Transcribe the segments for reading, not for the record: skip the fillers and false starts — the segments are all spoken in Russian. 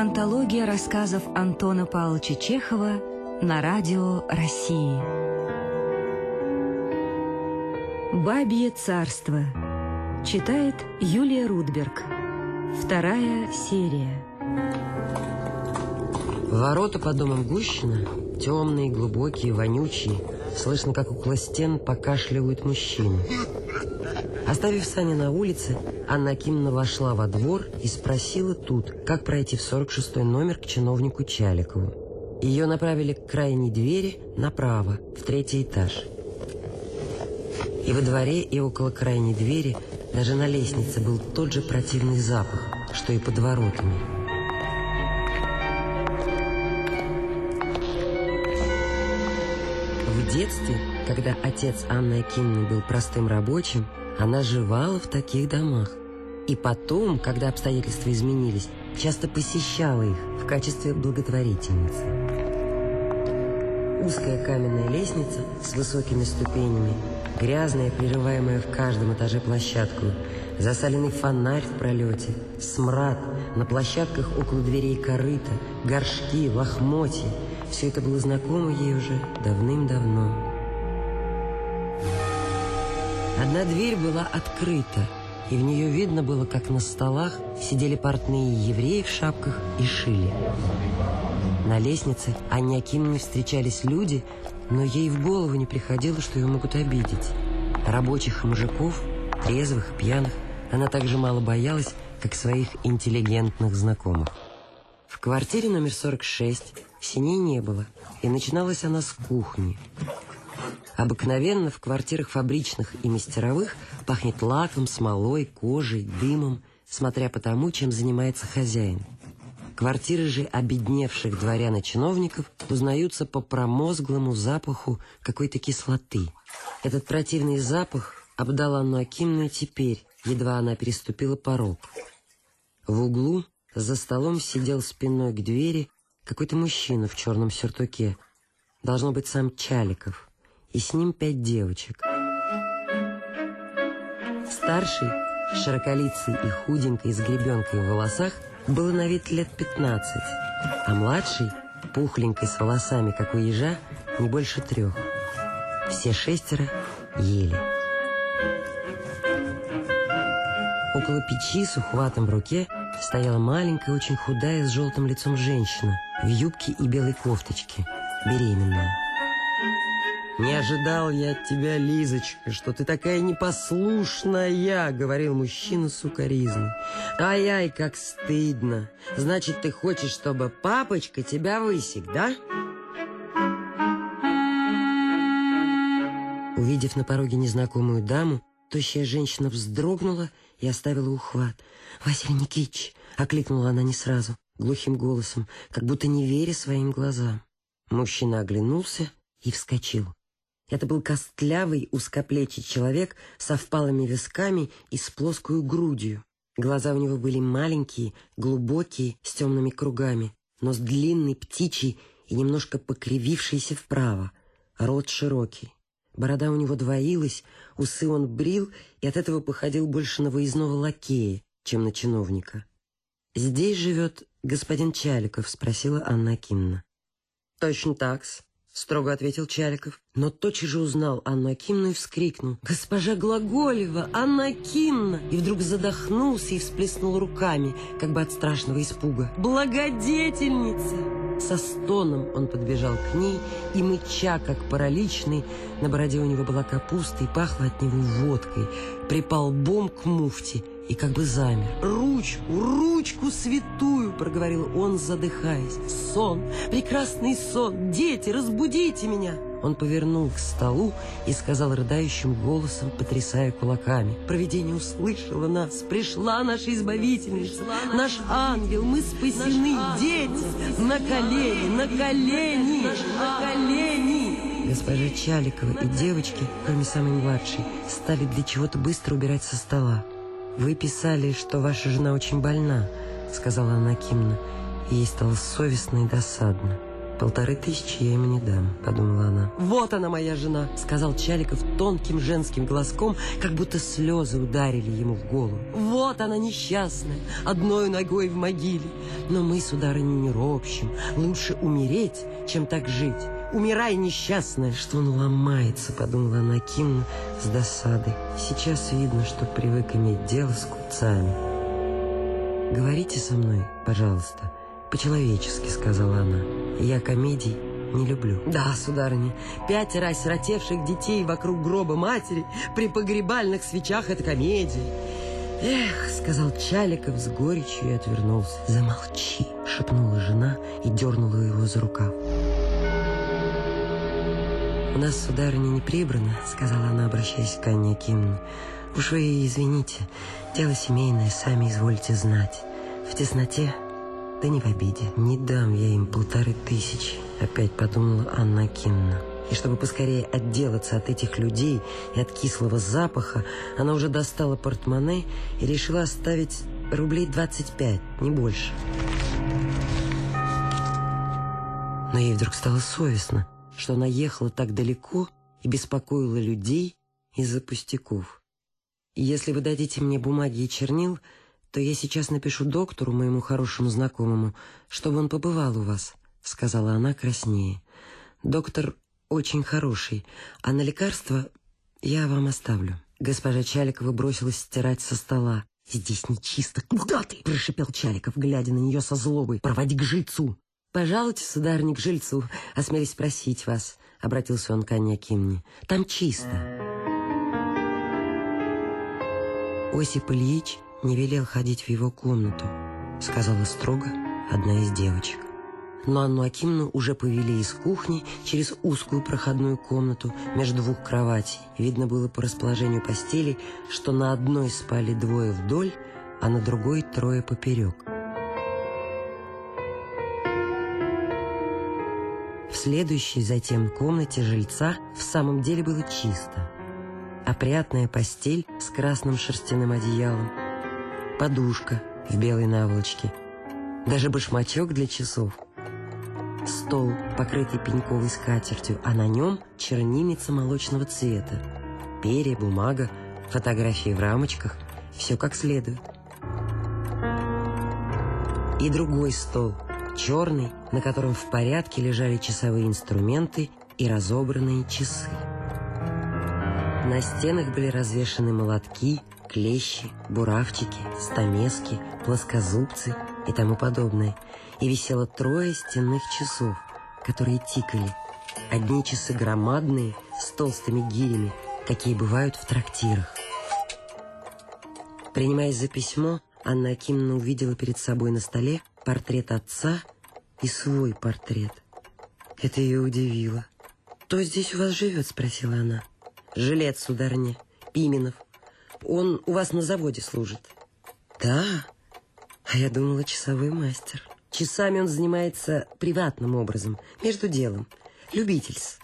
Антология рассказов Антона Павловича Чехова на радио России. «Бабье царство». Читает Юлия Рудберг. 2 серия. Ворота под домом Гущина темные, глубокие, вонючие. Слышно, как около стен покашливают мужчины. Оставив сани на улице, Анна Акимовна вошла во двор и спросила тут, как пройти в 46-й номер к чиновнику Чаликову. Ее направили к крайней двери направо, в 3-й этаж. И во дворе, и около крайней двери, даже на лестнице был тот же противный запах, что и под воротами. В детстве, когда отец Анны Акимовны был простым рабочим, она живала в таких домах. И потом, когда обстоятельства изменились, часто посещала их в качестве благотворительницы. Узкая каменная лестница с высокими ступенями, грязная, прерываемая в каждом этаже площадку, засаленный фонарь в пролете, смрад, на площадках около дверей корыта, горшки, лохмотья. Все это было знакомо ей уже давным-давно. Одна дверь была открыта, и в нее видно было, как на столах сидели портные евреи в шапках и шили. На лестнице Анне Акимовне встречались люди, но ей в голову не приходило, что ее могут обидеть. Рабочих и мужиков, трезвых и пьяных, она так же мало боялась, как своих интеллигентных знакомых. В квартире номер 46 синей не было, и начиналась она с кухни. Обыкновенно в квартирах фабричных и мастеровых пахнет лаком, смолой, кожей, дымом, смотря по тому, чем занимается хозяин. Квартиры же обедневших дворян и чиновников узнаются по промозглому запаху какой-то кислоты. Этот противный запах обдал Анну Акимовну теперь, едва она переступила порог. В углу за столом сидел спиной к двери какой-то мужчина в черном сюртуке. Должно быть сам Чаликов. И с ним 5 девочек. Старший, широколицый и худенький, с гребенкой в волосах, было на вид лет 15, а младший, пухленький, с волосами, как у ежа, не больше 3. Все 6 ели. Около печи с ухватом в руке стояла маленькая, очень худая, с желтым лицом женщина в юбке и белой кофточке, беременная. «Не ожидал я от тебя, Лизочка, что ты такая непослушная», — говорил мужчина с укоризной. «Ай-ай, как стыдно! Значит, ты хочешь, чтобы папочка тебя высек, да?» Увидев на пороге незнакомую даму, тощая женщина вздрогнула и оставила ухват. «Василий Никитич!» — окликнула она не сразу, глухим голосом, как будто не веря своим глазам. Мужчина оглянулся и вскочил. Это был костлявый, узкоплечий человек со впалыми висками и с плоскою грудью. Глаза у него были маленькие, глубокие, с темными кругами, нос длинный, птичий и немножко покривившийся вправо, рот широкий. Борода у него двоилась, усы он брил и от этого походил больше на выездного лакея, чем на чиновника. «Здесь живет господин Чаликов?» — спросила Анна Акимовна. «Точно так-с», — строго ответил Чаликов, но тотчас же узнал Анну Акимовну и вскрикнул: «Госпожа Глаголева! Анна Акимовна!» И вдруг задохнулся и всплеснул руками, как бы от страшного испуга. «Благодетельница!» Со стоном он подбежал к ней и, мыча, как параличный, на бороде у него была капуста и пахло от него водкой, припал лбом к муфте и как бы замер. Ручку святую!» — проговорил он, задыхаясь. «Сон! Прекрасный сон! Дети, разбудите меня!» Он повернул к столу и сказал рыдающим голосом, потрясая кулаками: «Провидение услышало нас! Пришла наша избавительница! Наш ангел! Мы спасены! Дети! На колени! На колени! На колени!» Госпожа Чаликова и девочки, кроме самой младшей, стали для чего-то быстро убирать со стола. «Вы писали, что ваша жена очень больна», — сказала Анна Акимовна, и ей стало совестно и досадно. 1500 я ему не дам, подумала она. Вот она, моя жена, сказал Чаликов тонким женским голоском, как будто слезы ударили ему в голову. Вот она несчастная, одной ногой в могиле. Но мы, сударыня, не ропщим. Лучше умереть, чем так жить. Умирай, несчастная. Что он ломается, подумала Анна Акимовна с досадой. Сейчас видно, что привык иметь дело с купцами. Говорите со мной, пожалуйста, по-человечески, сказала она. Я комедий не люблю. Да, сударыня, 5 осиротевших детей вокруг гроба матери при погребальных свечах — это комедия. Эх, сказал Чаликов с горечью и отвернулся. Замолчи, шепнула жена и дернула его за рукав. У нас, сударыня, не прибрано, сказала она, обращаясь к Анне Акимовне. Уж вы извините, дело семейное, сами изволите знать. В тесноте, да не в обиде. Не дам я им 1500, опять подумала Анна Акимовна. И чтобы поскорее отделаться от этих людей и от кислого запаха, она уже достала портмоне и решила оставить рублей 25, не больше. Но ей вдруг стало совестно, что она ехала так далеко и беспокоила людей из-за пустяков. Если вы дадите мне бумаги и чернил, то я сейчас напишу доктору, моему хорошему знакомому, чтобы он побывал у вас, сказала она краснее. Доктор очень хороший, а на лекарства я вам оставлю. Госпожа Чаликова бросилась стирать со стола. Здесь нечисто. Куда ты? Прошипел Чаликов, глядя на нее со злобой. Проводи к жильцу. Пожалуйте, сударыня, к жильцу, осмелись просить вас, обратился он к Анне Акимовне. Там чисто. Осип Ильич не велел ходить в его комнату, сказала строго одна из девочек. Но Анну Акимовну уже повели из кухни через узкую проходную комнату между 2 кроватей. Видно было по расположению постелей, что на одной спали 2 вдоль, а на другой 3 поперек. В следующей затем комнате жильца в самом деле было чисто. Опрятная постель с красным шерстяным одеялом, подушка в белой наволочке, даже башмачок для часов. Стол, покрытый пеньковой скатертью, а на нем чернильница молочного цвета. Перья, бумага, фотографии в рамочках. Все как следует. И другой стол, черный, на котором в порядке лежали часовые инструменты и разобранные часы. На стенах были развешаны молотки, клещи, буравчики, стамески, плоскозубцы и тому подобное. И висело 3 стенных часов, которые тикали. Одни часы громадные, с толстыми гирями, какие бывают в трактирах. Принимаясь за письмо, Анна Акимовна увидела перед собой на столе портрет отца и свой портрет. Это ее удивило. «Кто здесь у вас живет?» — спросила она. «Жилец, сударыня, Пименов. Он у вас на заводе служит». «Да? А я думала, часовой мастер». Часами он занимается приватным образом, между делом. Любительс.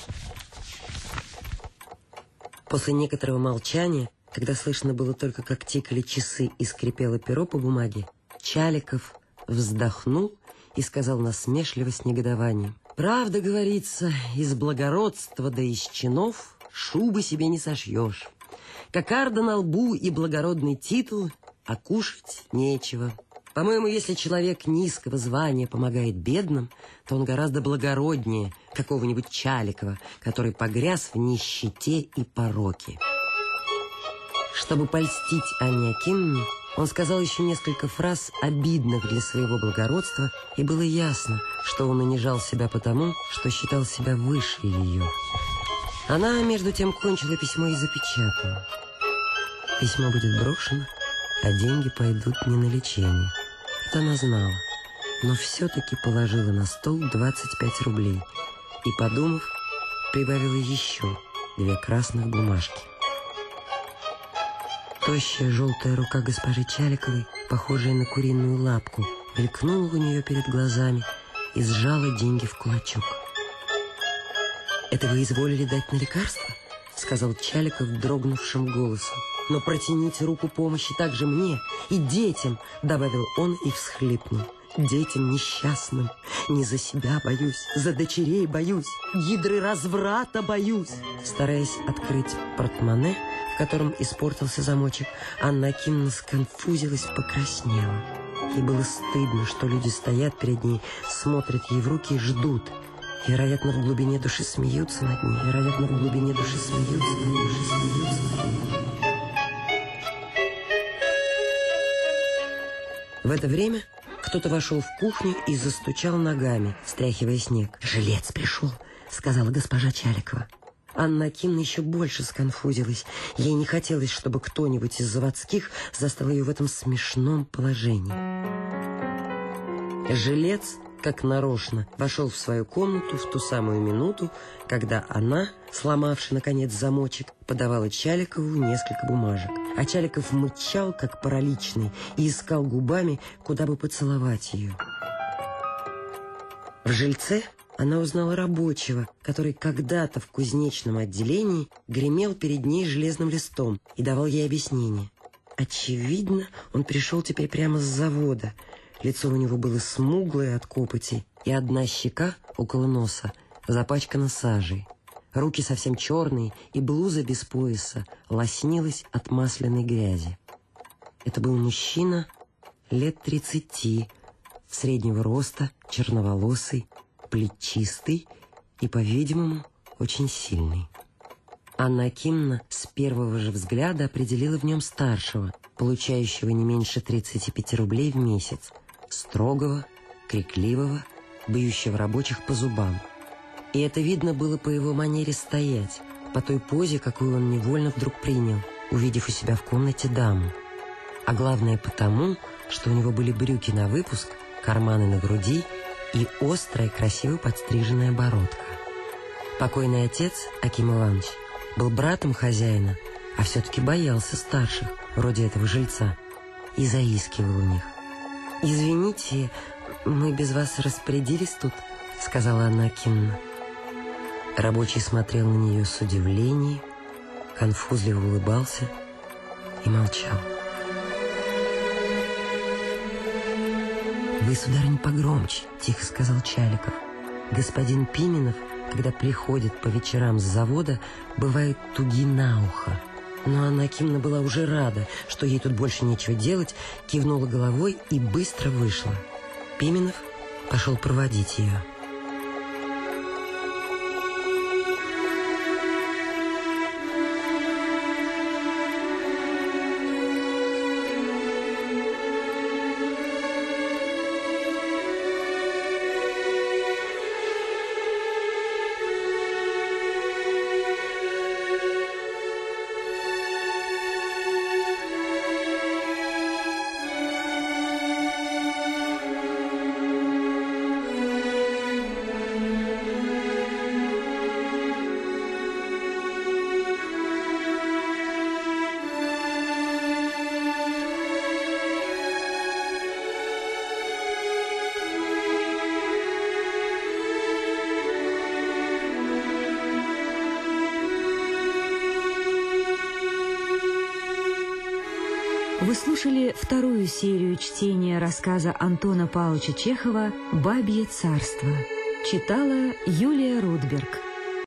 После некоторого молчания, когда слышно было только, как тикали часы и скрипело перо по бумаге, Чаликов вздохнул и сказал насмешливо с негодованием: «Правда, говорится, из благородства да из чинов шубы себе не сошьешь. Кокарда на лбу и благородный титул, а кушать нечего. По-моему, если человек низкого звания помогает бедным, то он гораздо благороднее какого-нибудь Чаликова, который погряз в нищете и пороке». Чтобы польстить Анне Акимовне, он сказал еще несколько фраз, обидных для своего благородства, и было ясно, что он унижал себя потому, что считал себя выше ее. Она, между тем, кончила письмо и запечатала. Письмо будет брошено, а деньги пойдут не на лечение. Это она знала, но все-таки положила на стол 25 рублей и, подумав, прибавила еще 2 красных бумажки. Тощая желтая рука госпожи Чаликовой, похожая на куриную лапку, мелькнула у нее перед глазами и сжала деньги в кулачок. «Это вы изволили дать на лекарство?» — сказал Чаликов дрогнувшим голосом. «Но протяните руку помощи также мне и детям», — добавил он и всхлипнул. детям несчастным. Не за себя боюсь, за дочерей боюсь, гидры разврата боюсь. Стараясь открыть портмоне, в котором испортился замочек, Анна Акимовна сконфузилась, покраснела. Ей было стыдно, что люди стоят перед ней, смотрят ей в руки и ждут. Вероятно, в глубине души смеются над ней. Вероятно, в глубине души смеются над ней. В это время кто-то вошел в кухню и застучал ногами, стряхивая снег. «Жилец пришел», — сказала госпожа Чаликова. Анна Акимовна еще больше сконфузилась. Ей не хотелось, чтобы кто-нибудь из заводских застал ее в этом смешном положении. Жилец, как нарочно, вошел в свою комнату в ту самую минуту, когда она, сломавши, наконец, замочек, подавала Чаликову несколько бумажек. А Чаликов мычал, как параличный, и искал губами, куда бы поцеловать ее. В жильце она узнала рабочего, который когда-то в кузнечном отделении гремел перед ней железным листом и давал ей объяснение. Очевидно, он пришел теперь прямо с завода. Лицо у него было смуглое от копоти, и одна щека около носа запачкана сажей. Руки совсем черные, и блуза без пояса лоснилась от масляной грязи. Это был мужчина лет 30, среднего роста, черноволосый, плечистый и, по-видимому, очень сильный. Анна Акимовна с первого же взгляда определила в нем старшего, получающего не меньше 35 рублей в месяц, строгого, крикливого, бьющего рабочих по зубам. И это видно было по его манере стоять, по той позе, какую он невольно вдруг принял, увидев у себя в комнате даму. А главное потому, что у него были брюки на выпуск, карманы на груди и острая, красиво подстриженная бородка. Покойный отец, Аким Иванович, был братом хозяина, а все-таки боялся старших, вроде этого жильца, и заискивал у них. «Извините, мы без вас распорядились тут», — сказала Анна Акимовна. Рабочий смотрел на нее с удивлением, конфузливо улыбался и молчал. «Вы, сударыня, погромче», — тихо сказал Чаликов. «Господин Пименов, когда приходит по вечерам с завода, бывает туги на ухо». Но Анна Акимовна была уже рада, что ей тут больше нечего делать, кивнула головой и быстро вышла. Пименов пошел проводить ее. Вы слушали вторую серию чтения рассказа Антона Павловича Чехова «Бабье царство». Читала Юлия Рудберг.